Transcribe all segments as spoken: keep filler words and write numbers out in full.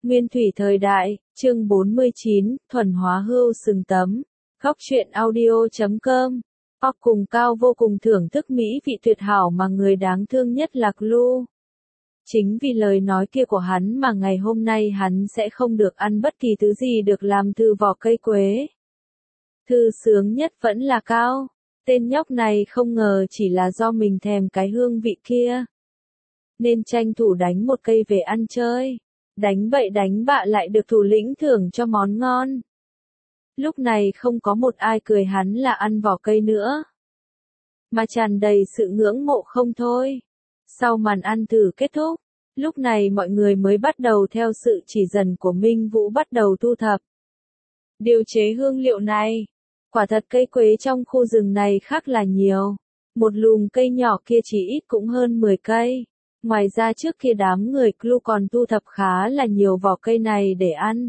Nguyên thủy thời đại, chương bốn mươi chín, thuần hóa hươu sừng tấm. Góc truyện audio chấm com. Óc cùng cao vô cùng thưởng thức mỹ vị tuyệt hảo mà người đáng thương nhất là Clue. Chính vì lời nói kia của hắn mà ngày hôm nay hắn sẽ không được ăn bất kỳ thứ gì được làm từ vỏ cây quế. Thư sướng nhất vẫn là Cao. Tên nhóc này không ngờ chỉ là do mình thèm cái hương vị kia, nên tranh thủ đánh một cây về ăn chơi. Đánh bậy đánh bạ lại được thủ lĩnh thưởng cho món ngon. Lúc này không có một ai cười hắn là ăn vỏ cây nữa, mà tràn đầy sự ngưỡng mộ không thôi. Sau màn ăn thử kết thúc, lúc này mọi người mới bắt đầu theo sự chỉ dẫn của Minh Vũ bắt đầu thu thập, điều chế hương liệu này. Quả thật cây quế trong khu rừng này khác là nhiều. Một lùm cây nhỏ kia chỉ ít cũng hơn mười cây. Ngoài ra trước kia đám người Clue còn thu thập khá là nhiều vỏ cây này để ăn,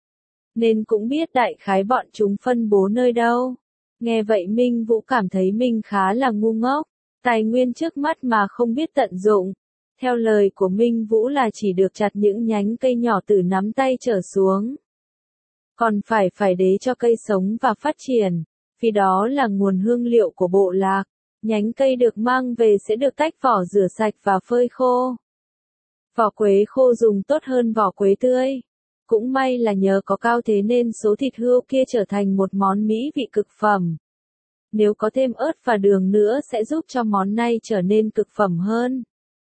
nên cũng biết đại khái bọn chúng phân bố nơi đâu. Nghe vậy Minh Vũ cảm thấy mình khá là ngu ngốc, tài nguyên trước mắt mà không biết tận dụng. Theo lời của Minh Vũ là chỉ được chặt những nhánh cây nhỏ từ nắm tay trở xuống, còn phải phải để cho cây sống và phát triển, vì đó là nguồn hương liệu của bộ lạc. Nhánh cây được mang về sẽ được tách vỏ rửa sạch và phơi khô. Vỏ quế khô dùng tốt hơn vỏ quế tươi. Cũng may là nhờ có Cao thế nên số thịt hươu kia trở thành một món mỹ vị cực phẩm. Nếu có thêm ớt và đường nữa sẽ giúp cho món này trở nên cực phẩm hơn.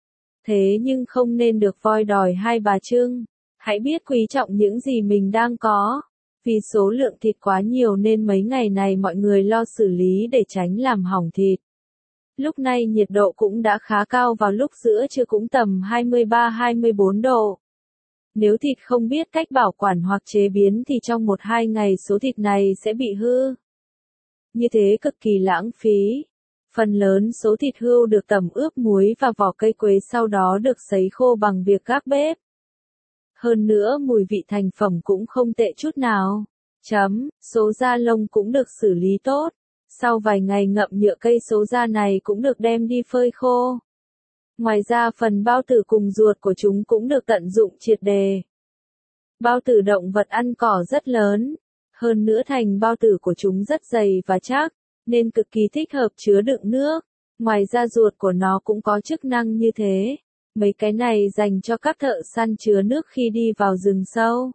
Thế nhưng không nên được voi đòi hai bà trưng. Hãy biết quý trọng những gì mình đang có. Vì số lượng thịt quá nhiều nên mấy ngày này mọi người lo xử lý để tránh làm hỏng thịt. Lúc này nhiệt độ cũng đã khá cao, vào lúc giữa trưa cũng tầm hai mươi ba hai mươi bốn độ. Nếu thịt không biết cách bảo quản hoặc chế biến thì trong một hai ngày số thịt này sẽ bị hư. Như thế cực kỳ lãng phí. Phần lớn số thịt hươu được tẩm ướp muối và vỏ cây quế sau đó được sấy khô bằng việc gác bếp. Hơn nữa mùi vị thành phẩm cũng không tệ chút nào. Chấm, số da lông cũng được xử lý tốt. Sau vài ngày ngậm nhựa cây số da này cũng được đem đi phơi khô. Ngoài ra phần bao tử cùng ruột của chúng cũng được tận dụng triệt đề. Bao tử động vật ăn cỏ rất lớn. Hơn nữa thành bao tử của chúng rất dày và chắc, nên cực kỳ thích hợp chứa đựng nước. Ngoài ra ruột của nó cũng có chức năng như thế. Mấy cái này dành cho các thợ săn chứa nước khi đi vào rừng sâu.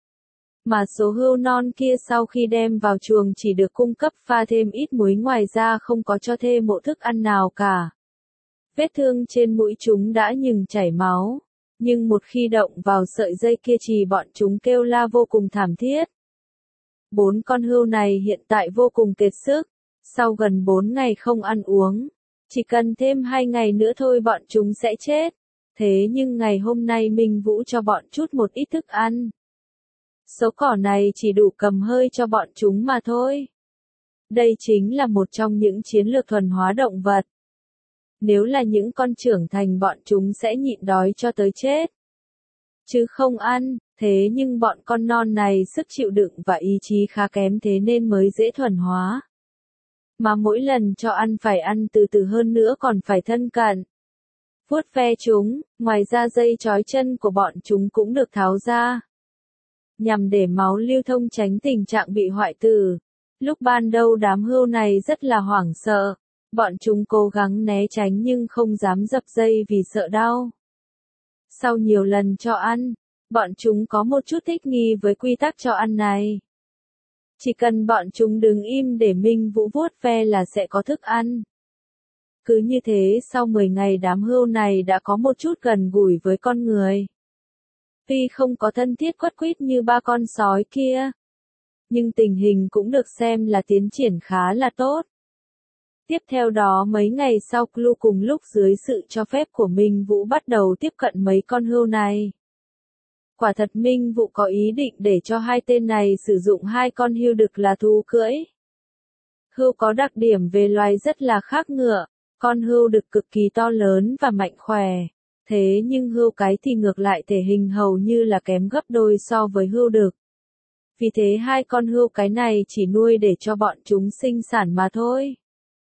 Mà số hươu non kia sau khi đem vào chuồng chỉ được cung cấp pha thêm ít muối, ngoài ra không có cho thêm một thức ăn nào cả. Vết thương trên mũi chúng đã nhừng chảy máu, nhưng một khi động vào sợi dây kia thì bọn chúng kêu la vô cùng thảm thiết. Bốn con hươu này hiện tại vô cùng kiệt sức, sau gần bốn ngày không ăn uống, chỉ cần thêm hai ngày nữa thôi bọn chúng sẽ chết. Thế nhưng ngày hôm nay Minh Vũ cho bọn chút một ít thức ăn. Số cỏ này chỉ đủ cầm hơi cho bọn chúng mà thôi. Đây chính là một trong những chiến lược thuần hóa động vật. Nếu là những con trưởng thành bọn chúng sẽ nhịn đói cho tới chết, chứ không ăn. Thế nhưng bọn con non này sức chịu đựng và ý chí khá kém, thế nên mới dễ thuần hóa. Mà mỗi lần cho ăn phải ăn từ từ, hơn nữa còn phải thân cận, vuốt ve chúng. Ngoài ra dây trói chân của bọn chúng cũng được tháo ra, nhằm để máu lưu thông tránh tình trạng bị hoại tử. Lúc ban đầu đám hươu này rất là hoảng sợ. Bọn chúng cố gắng né tránh nhưng không dám dập dây vì sợ đau. Sau nhiều lần cho ăn, bọn chúng có một chút thích nghi với quy tắc cho ăn này. Chỉ cần bọn chúng đứng im để Minh Vũ vuốt ve là sẽ có thức ăn. Cứ như thế sau mười ngày đám hươu này đã có một chút gần gũi với con người. Tuy không có thân thiết quất quýt như ba con sói kia, nhưng tình hình cũng được xem là tiến triển khá là tốt. Tiếp theo đó mấy ngày sau Clue cùng lúc dưới sự cho phép của Minh Vũ bắt đầu tiếp cận mấy con hươu này. Quả thật Minh Vũ có ý định để cho hai tên này sử dụng hai con hươu đực là thú cưỡi. Hươu có đặc điểm về loài rất là khác ngựa. Con hươu đực cực kỳ to lớn và mạnh khỏe. Thế nhưng hươu cái thì ngược lại thể hình hầu như là kém gấp đôi so với hươu đực. Vì thế hai con hươu cái này chỉ nuôi để cho bọn chúng sinh sản mà thôi.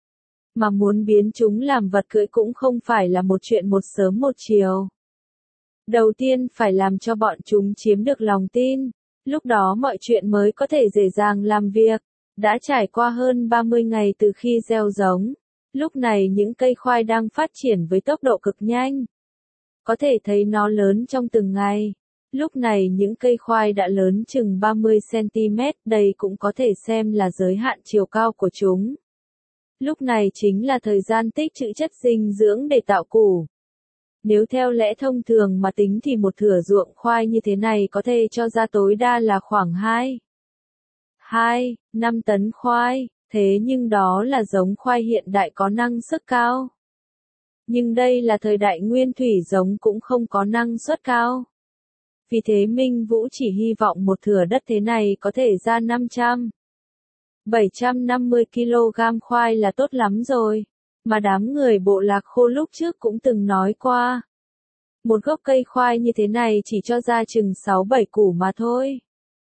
Mà muốn biến chúng làm vật cưỡi cũng không phải là một chuyện một sớm một chiều. Đầu tiên phải làm cho bọn chúng chiếm được lòng tin, lúc đó mọi chuyện mới có thể dễ dàng làm việc. Đã trải qua hơn ba mươi ngày từ khi gieo giống, lúc này những cây khoai đang phát triển với tốc độ cực nhanh. Có thể thấy nó lớn trong từng ngày. Lúc này những cây khoai đã lớn chừng ba mươi xăng-ti-mét, đây cũng có thể xem là giới hạn chiều cao của chúng. Lúc này chính là thời gian tích trữ chất dinh dưỡng để tạo củ. Nếu theo lẽ thông thường mà tính thì một thửa ruộng khoai như thế này có thể cho ra tối đa là khoảng hai, hai, năm tấn khoai, thế nhưng đó là giống khoai hiện đại có năng suất cao. Nhưng đây là thời đại nguyên thủy, giống cũng không có năng suất cao. Vì thế Minh Vũ chỉ hy vọng một thửa đất thế này có thể ra năm trăm, bảy trăm năm mươi ki lô gam khoai là tốt lắm rồi. Mà đám người bộ lạc khô lúc trước cũng từng nói qua. Một gốc cây khoai như thế này chỉ cho ra chừng sáu bảy củ mà thôi.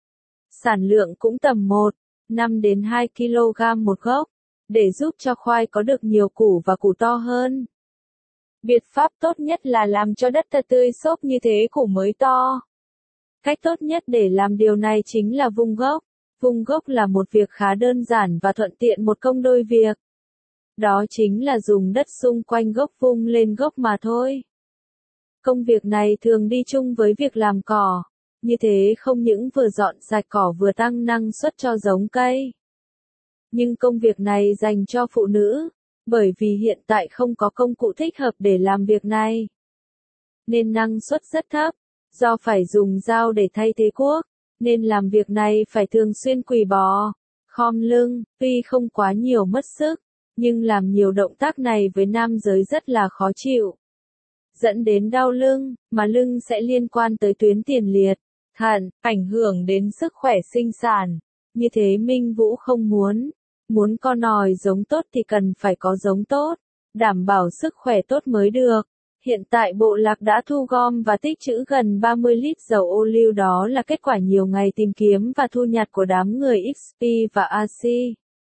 Sản lượng cũng tầm một, năm đến hai ki lô gam một gốc, để giúp cho khoai có được nhiều củ và củ to hơn. Biện pháp tốt nhất là làm cho đất thật tươi xốp như thế củ mới to. Cách tốt nhất để làm điều này chính là vung gốc. Vung gốc là một việc khá đơn giản và thuận tiện một công đôi việc. Đó chính là dùng đất xung quanh gốc vung lên gốc mà thôi. Công việc này thường đi chung với việc làm cỏ. Như thế không những vừa dọn sạch cỏ vừa tăng năng suất cho giống cây. Nhưng công việc này dành cho phụ nữ, bởi vì hiện tại không có công cụ thích hợp để làm việc này. Nên năng suất rất thấp, do phải dùng dao để thay thế cuốc, nên làm việc này phải thường xuyên quỳ bò, khom lưng, tuy không quá nhiều mất sức, nhưng làm nhiều động tác này với nam giới rất là khó chịu. Dẫn đến đau lưng, mà lưng sẽ liên quan tới tuyến tiền liệt, thận, ảnh hưởng đến sức khỏe sinh sản. Như thế Minh Vũ không muốn. Muốn con nòi giống tốt thì cần phải có giống tốt, đảm bảo sức khỏe tốt mới được. Hiện tại bộ lạc đã thu gom và tích trữ gần ba mươi lít dầu ô liu, đó là kết quả nhiều ngày tìm kiếm và thu nhặt của đám người ích pê và a xê.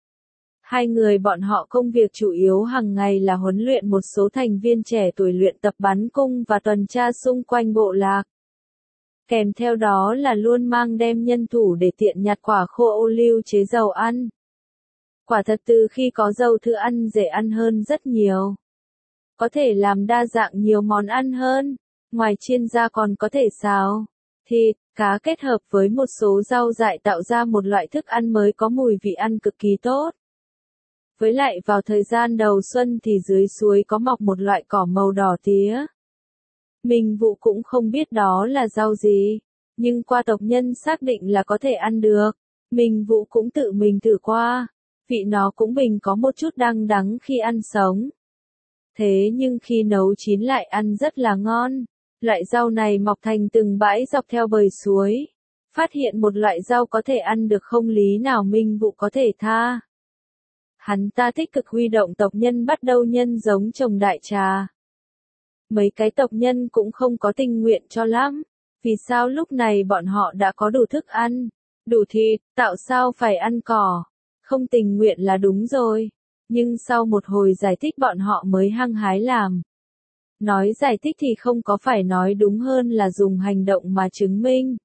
Hai người bọn họ công việc chủ yếu hàng ngày là huấn luyện một số thành viên trẻ tuổi luyện tập bắn cung và tuần tra xung quanh bộ lạc. Kèm theo đó là luôn mang đem nhân thủ để tiện nhặt quả khô ô liu chế dầu ăn. Quả thật từ khi có dầu thức ăn dễ ăn hơn rất nhiều. Có thể làm đa dạng nhiều món ăn hơn, ngoài chiên ra còn có thể xào, thịt, cá kết hợp với một số rau dại tạo ra một loại thức ăn mới có mùi vị ăn cực kỳ tốt. Với lại vào thời gian đầu xuân thì dưới suối có mọc một loại cỏ màu đỏ tía. Minh Vũ cũng không biết đó là rau gì, nhưng qua tộc nhân xác định là có thể ăn được. Minh Vũ cũng tự mình thử qua, vị nó cũng bình có một chút đắng đắng khi ăn sống. Thế nhưng khi nấu chín lại ăn rất là ngon. Loại rau này mọc thành từng bãi dọc theo bờ suối. Phát hiện một loại rau có thể ăn được không lý nào Minh Vũ có thể tha. Hắn ta tích cực huy động tộc nhân bắt đầu nhân giống trồng đại trà. Mấy cái tộc nhân cũng không có tình nguyện cho lắm. Vì sao lúc này bọn họ đã có đủ thức ăn, đủ thịt, tạo sao phải ăn cỏ. Không tình nguyện là đúng rồi. Nhưng sau một hồi giải thích bọn họ mới hăng hái làm. Nói giải thích thì không có phải nói đúng hơn là dùng hành động mà chứng minh.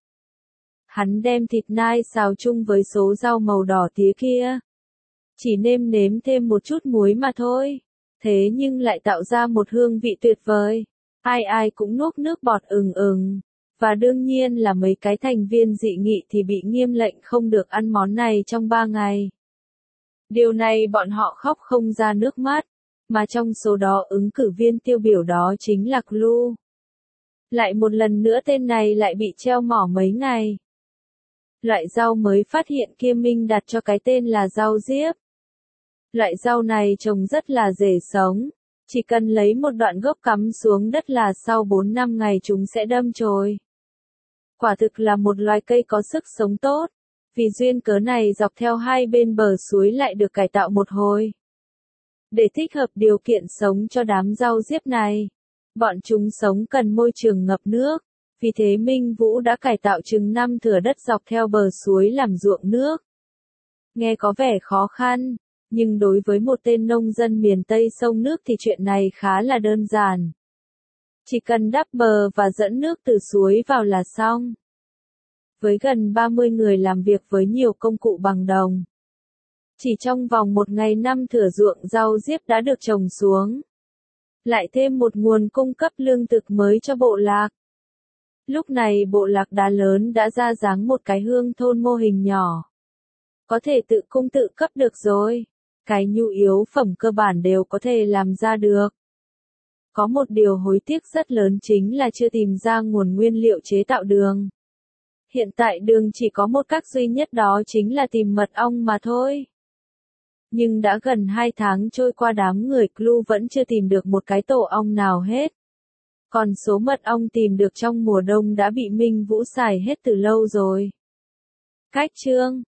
Hắn đem thịt nai xào chung với số rau màu đỏ tía kia. Chỉ nêm nếm thêm một chút muối mà thôi. Thế nhưng lại tạo ra một hương vị tuyệt vời. Ai ai cũng nuốt nước bọt ừng ừng. Và đương nhiên là mấy cái thành viên dị nghị thì bị nghiêm lệnh không được ăn món này trong ba ngày. Điều này bọn họ khóc không ra nước mắt, mà trong số đó ứng cử viên tiêu biểu đó chính là Clue. Lại một lần nữa tên này lại bị treo mỏ mấy ngày. Loại rau mới phát hiện kia Minh đặt cho cái tên là rau diếp. Loại rau này trồng rất là dễ sống, chỉ cần lấy một đoạn gốc cắm xuống đất là sau bốn năm ngày chúng sẽ đâm chồi. Quả thực là một loài cây có sức sống tốt. Vì duyên cớ này dọc theo hai bên bờ suối lại được cải tạo một hồi. Để thích hợp điều kiện sống cho đám rau diếp này. Bọn chúng sống cần môi trường ngập nước. Vì thế Minh Vũ đã cải tạo chừng năm thửa đất dọc theo bờ suối làm ruộng nước. Nghe có vẻ khó khăn, nhưng đối với một tên nông dân miền Tây sông nước thì chuyện này khá là đơn giản. Chỉ cần đắp bờ và dẫn nước từ suối vào là xong. Với gần ba mươi người làm việc với nhiều công cụ bằng đồng. Chỉ trong vòng một ngày năm thửa ruộng rau diếp đã được trồng xuống. Lại thêm một nguồn cung cấp lương thực mới cho bộ lạc. Lúc này bộ lạc đá lớn đã ra dáng một cái hương thôn mô hình nhỏ. Có thể tự cung tự cấp được rồi. Cái nhu yếu phẩm cơ bản đều có thể làm ra được. Có một điều hối tiếc rất lớn chính là chưa tìm ra nguồn nguyên liệu chế tạo đường. Hiện tại đường chỉ có một cách duy nhất, đó chính là tìm mật ong mà thôi. Nhưng đã gần hai tháng trôi qua, đám người Clu vẫn chưa tìm được một cái tổ ong nào hết. Còn số mật ong tìm được trong mùa đông đã bị Minh Vũ xài hết từ lâu rồi. Cách chương